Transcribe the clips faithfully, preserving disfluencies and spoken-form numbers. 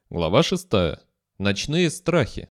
Глава шестая. Ночные страхи.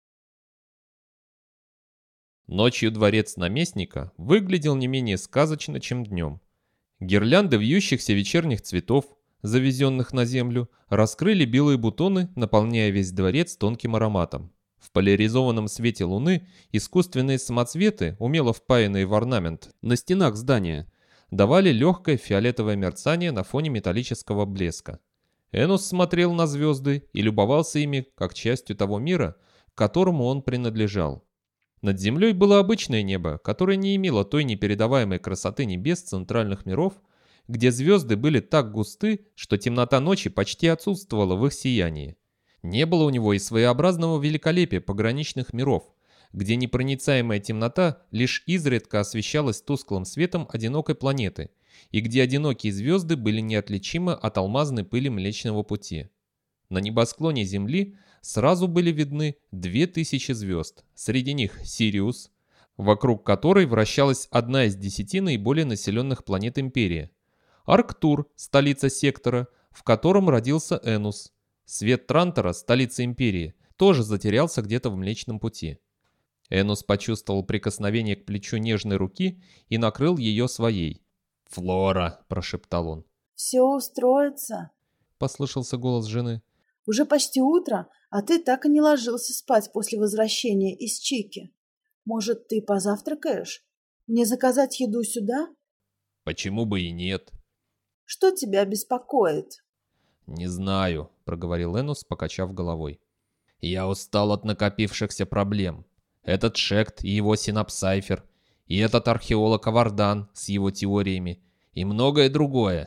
Ночью дворец наместника выглядел не менее сказочно, чем днем. Гирлянды вьющихся вечерних цветов, завезенных на землю, раскрыли белые бутоны, наполняя весь дворец тонким ароматом. В поляризованном свете луны искусственные самоцветы, умело впаянные в орнамент на стенах здания, давали легкое фиолетовое мерцание на фоне металлического блеска. Энос смотрел на звезды и любовался ими как частью того мира, к которому он принадлежал. Над землей было обычное небо, которое не имело той непередаваемой красоты небес центральных миров, где звезды были так густы, что темнота ночи почти отсутствовала в их сиянии. Не было у него и своеобразного великолепия пограничных миров, где непроницаемая темнота лишь изредка освещалась тусклым светом одинокой планеты, и где одинокие звезды были неотличимы от алмазной пыли Млечного Пути. На небосклоне Земли сразу были видны две тысячи звезд, среди них Сириус, вокруг которой вращалась одна из десяти наиболее населенных планет Империи, Арктур, столица сектора, в котором родился Энус, свет Трантора, столица Империи, тоже затерялся где-то в Млечном Пути. Энус почувствовал прикосновение к плечу нежной руки и накрыл ее своей. «Флора!» – прошептал он. «Все устроится», – послышался голос жены. «Уже почти утро, а ты так и не ложился спать после возвращения из Чики. Может, ты позавтракаешь? Мне заказать еду сюда?» «Почему бы и нет?» «Что тебя беспокоит?» «Не знаю», – проговорил Энус, покачав головой. «Я устал от накопившихся проблем. Этот Шект и его синапсайфер, и этот археолог Авардан с его теориями, и многое другое.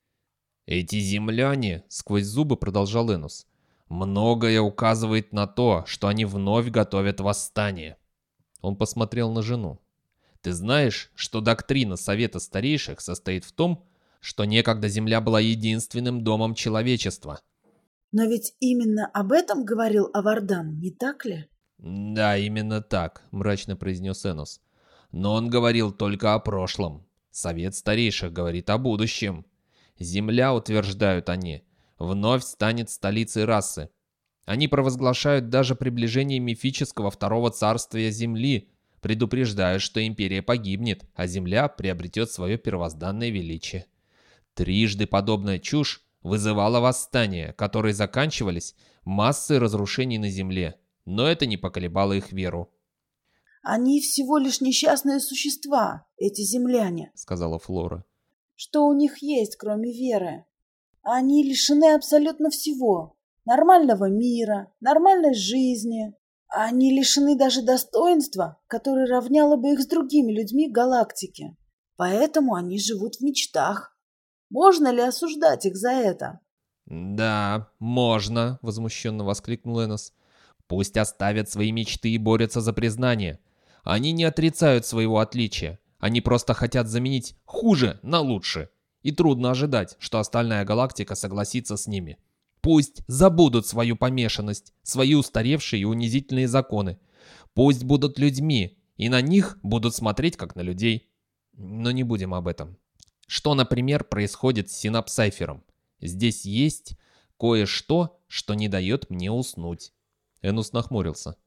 Эти земляне, сквозь зубы продолжал Энус, многое указывает на то, что они вновь готовят восстание». Он посмотрел на жену. «Ты знаешь, что доктрина Совета Старейших состоит в том, что некогда Земля была единственным домом человечества?» «Но ведь именно об этом говорил Авардан, не так ли?» «Да, именно так», — мрачно произнес Энос. «Но он говорил только о прошлом. Совет Старейших говорит о будущем. Земля, утверждают они, вновь станет столицей расы. Они провозглашают даже приближение мифического второго царствия Земли, предупреждают, что Империя погибнет, а Земля приобретет свое первозданное величие. Трижды подобная чушь вызывала восстания, которые заканчивались массой разрушений на Земле, но это не поколебало их веру». «Они всего лишь несчастные существа, эти земляне», — сказала Флора. «Что у них есть, кроме веры? Они лишены абсолютно всего. Нормального мира, нормальной жизни. Они лишены даже достоинства, которое равняло бы их с другими людьми галактики. Поэтому они живут в мечтах. Можно ли осуждать их за это?» «Да, можно», — возмущенно воскликнул Энос. «Пусть оставят свои мечты и борются за признание. Они не отрицают своего отличия. Они просто хотят заменить хуже на лучше. И трудно ожидать, что остальная галактика согласится с ними. Пусть забудут свою помешанность, свои устаревшие и унизительные законы. Пусть будут людьми, и на них будут смотреть как на людей. Но не будем об этом. Что, например, происходит с синапсайфером? Здесь есть кое-что, что не дает мне уснуть». Энус нахмурился.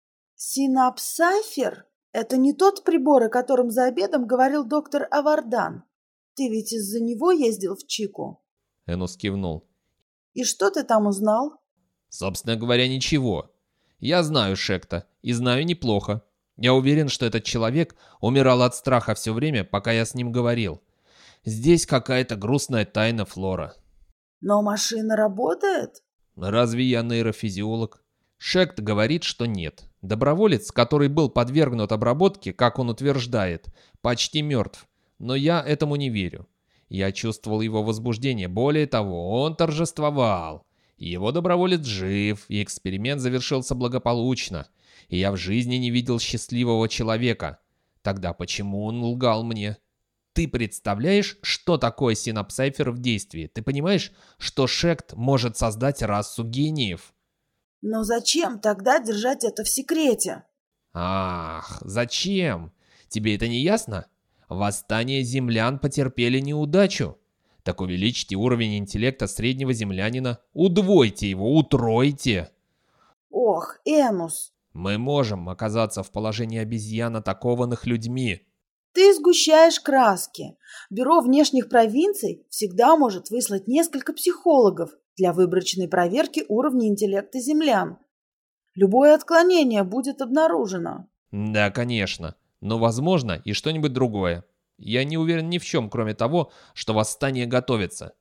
«Синапсайфер? Это не тот прибор, о котором за обедом говорил доктор Авардан. Ты ведь из-за него ездил в Чику?» Энус кивнул. «И что ты там узнал?» «Собственно говоря, ничего. Я знаю Шекта, и знаю неплохо. Я уверен, что этот человек умирал от страха все время, пока я с ним говорил. Здесь какая-то грустная тайна, Флора». «Но машина работает?» «Разве я нейрофизиолог?» Шект говорит, что нет. Доброволец, который был подвергнут обработке, как он утверждает, почти мертв. Но я этому не верю. Я чувствовал его возбуждение. Более того, он торжествовал. Его доброволец жив, и эксперимент завершился благополучно. И я в жизни не видел счастливого человека. Тогда почему он лгал мне? Ты представляешь, что такое синапсайфер в действии? Ты понимаешь, что Шект может создать расу гениев? «Но зачем тогда держать это в секрете?» «Ах, зачем? Тебе это не ясно? Восстание землян потерпели неудачу. Так увеличьте уровень интеллекта среднего землянина, удвойте его, утройте. Ох, Энус, Мы можем оказаться в положении обезьян, атакованных людьми. ты сгущаешь краски. Бюро внешних провинций всегда может выслать несколько психологов для выборочной проверки уровня интеллекта землян. Любое отклонение будет обнаружено. Да, конечно, но возможно и что-нибудь другое. Я не уверен ни в чем, кроме того, что восстание готовится.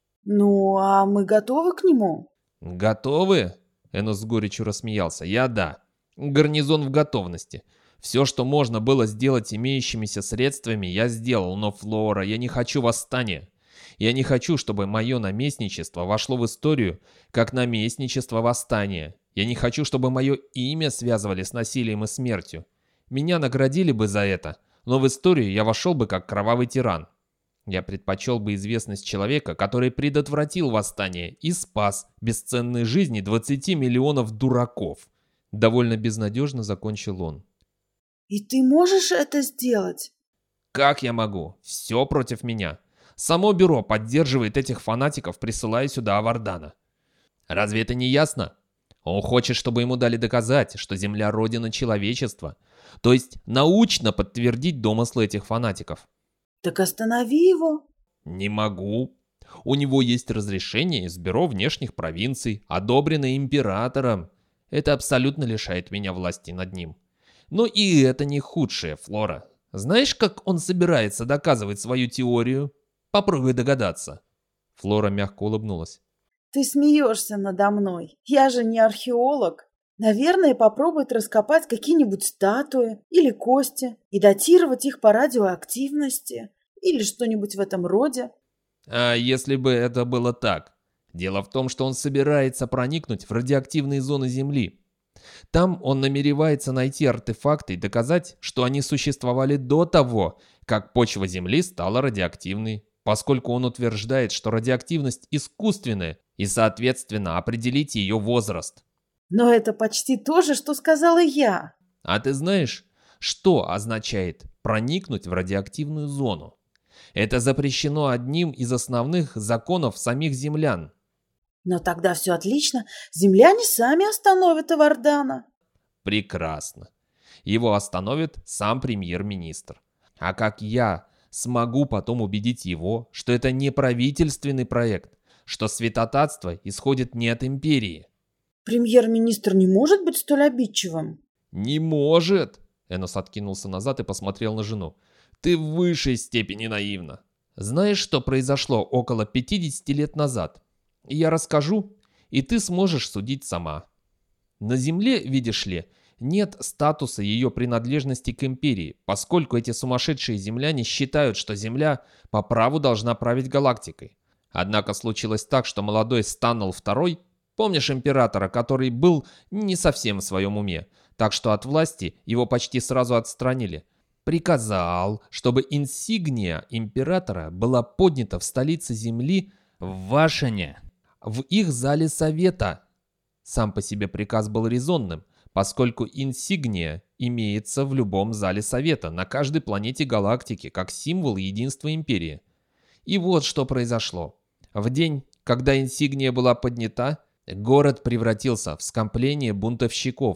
Ну, а мы готовы к нему? Готовы? Энос с горечью рассмеялся. Я да. Гарнизон в готовности. Все, что можно было сделать имеющимися средствами, я сделал, но, Флора, я не хочу восстания. Я не хочу, чтобы мое наместничество вошло в историю как наместничество восстания. Я не хочу, чтобы мое имя связывали с насилием и смертью. Меня наградили бы за это, но в историю я вошел бы как кровавый тиран. Я предпочел бы известность человека, который предотвратил восстание и спас бесценные жизни двадцати миллионов дураков. Довольно безнадежно закончил он. И ты можешь это сделать? Как я могу? Все против меня. Само бюро поддерживает этих фанатиков, присылая сюда Авардана. Разве это не ясно? Он хочет, чтобы ему дали доказать, что Земля — родина человечества. То есть научно подтвердить домыслы этих фанатиков. Так останови его. Не могу. У него есть разрешение из бюро внешних провинций, одобренное императором. Это абсолютно лишает меня власти над ним. Но и это не худшее, Флора. Знаешь, как он собирается доказывать свою теорию? Попробуй догадаться. Флора мягко улыбнулась. Ты смеешься надо мной. Я же не археолог. Наверное, попробует раскопать какие-нибудь статуи или кости и датировать их по радиоактивности или что-нибудь в этом роде. А если бы это было так? Дело в том, что он собирается проникнуть в радиоактивные зоны Земли. Там он намеревается найти артефакты и доказать, что они существовали до того, как почва Земли стала радиоактивной, поскольку он утверждает, что радиоактивность искусственная и, соответственно, определить ее возраст. Но это почти то же, что сказала я. А ты знаешь, что означает проникнуть в радиоактивную зону? Это запрещено одним из основных законов самих землян. Но тогда все отлично. Земляне сами остановят Авардана. Прекрасно. Его остановит сам премьер-министр. А как я смогу потом убедить его, что это не правительственный проект, что святотатство исходит не от империи? Премьер-министр не может быть столь обидчивым. Не может. Энос откинулся назад и посмотрел на жену. Ты в высшей степени наивна. Знаешь, что произошло около пятидесяти лет назад? Я расскажу, и ты сможешь судить сама. На Земле, видишь ли, нет статуса ее принадлежности к империи, поскольку эти сумасшедшие земляне считают, что Земля по праву должна править галактикой. Однако случилось так, что молодой Станнел второй, помнишь императора, который был не совсем в своем уме, так что от власти его почти сразу отстранили, приказал, чтобы инсигния императора была поднята в столице Земли в Вашине, в их зале совета. Сам по себе приказ был резонным, поскольку инсигния имеется в любом зале совета на каждой планете галактики как символ единства империи. И вот что произошло. В день, когда инсигния была поднята, город превратился в скопление бунтовщиков.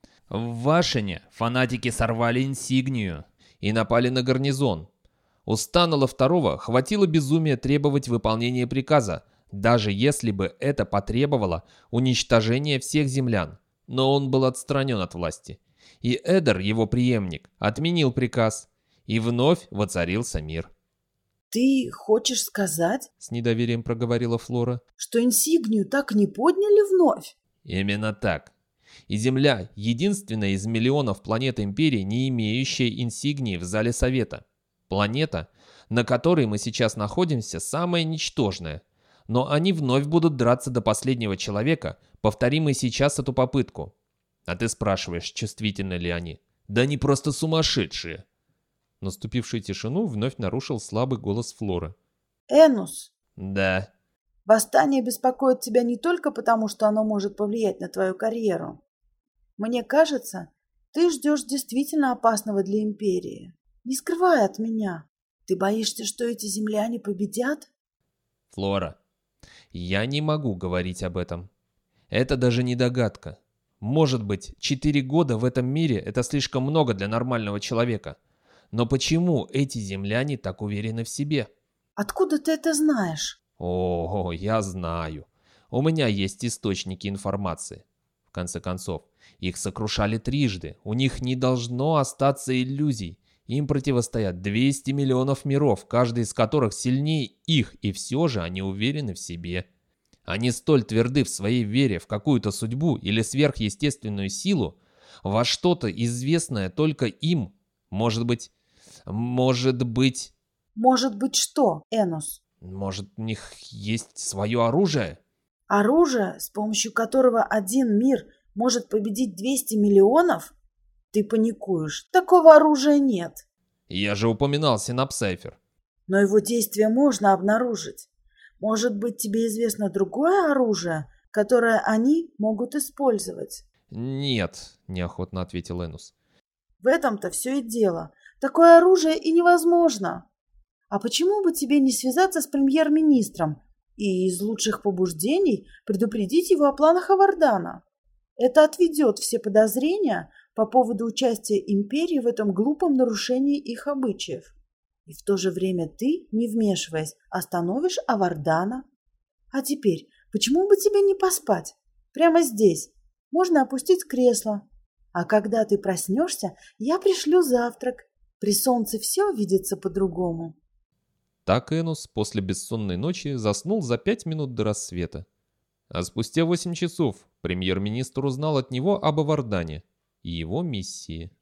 В Вашине фанатики сорвали инсигнию и напали на гарнизон. У Станнела второго хватило безумия требовать выполнения приказа, даже если бы это потребовало уничтожения всех землян. Но он был отстранен от власти. И Эдер, его преемник, отменил приказ. И вновь воцарился мир. Ты хочешь сказать, С недоверием проговорила Флора. что инсигнию так и не подняли вновь? Именно так. И Земля — единственная из миллионов планет Империи, не имеющая инсигнии в зале Совета. Планета, на которой мы сейчас находимся, самая ничтожная. Но они вновь будут драться до последнего человека, повторим и сейчас эту попытку. А ты спрашиваешь, чувствительны ли они? Да они просто сумасшедшие. Наступившую тишину вновь нарушил слабый голос Флоры. Энус, Да. восстание беспокоит тебя не только потому, что оно может повлиять на твою карьеру. Мне кажется, ты ждешь действительно опасного для империи. Не скрывай от меня. Ты боишься, что эти земляне победят? Флора, я не могу говорить об этом. Это даже не догадка. Может быть, четыре года в этом мире — это слишком много для нормального человека. Но почему эти земляне так уверены в себе? Откуда ты это знаешь? О, я знаю. У меня есть источники информации. В конце концов, их сокрушали трижды. У них не должно остаться иллюзий. Им противостоят двести миллионов миров, каждый из которых сильнее их, и все же они уверены в себе. Они столь тверды в своей вере в какую-то судьбу или сверхъестественную силу, во что-то известное только им. Может быть, может быть... Может быть что, Энос? Может, у них есть свое оружие? Оружие, с помощью которого один мир может победить двести миллионов? Ты паникуешь. Такого оружия нет. Я же упоминал Синапсайфер. Но его действие можно обнаружить. Может быть, тебе известно другое оружие, которое они могут использовать? Нет, неохотно ответил Энус. В этом-то все и дело. Такое оружие и невозможно. А почему бы тебе не связаться с премьер-министром и из лучших побуждений предупредить его о планах Авардана? Это отведет все подозрения по поводу участия империи в этом глупом нарушении их обычаев. И в то же время ты, не вмешиваясь, остановишь Авардана. А теперь, почему бы тебе не поспать? Прямо здесь. Можно опустить кресло. А когда ты проснешься, я пришлю завтрак. При солнце все видится по-другому. Так Энус после бессонной ночи заснул за пять минут до рассвета. А спустя восемь часов премьер-министр узнал от него об Авардане и его миссии.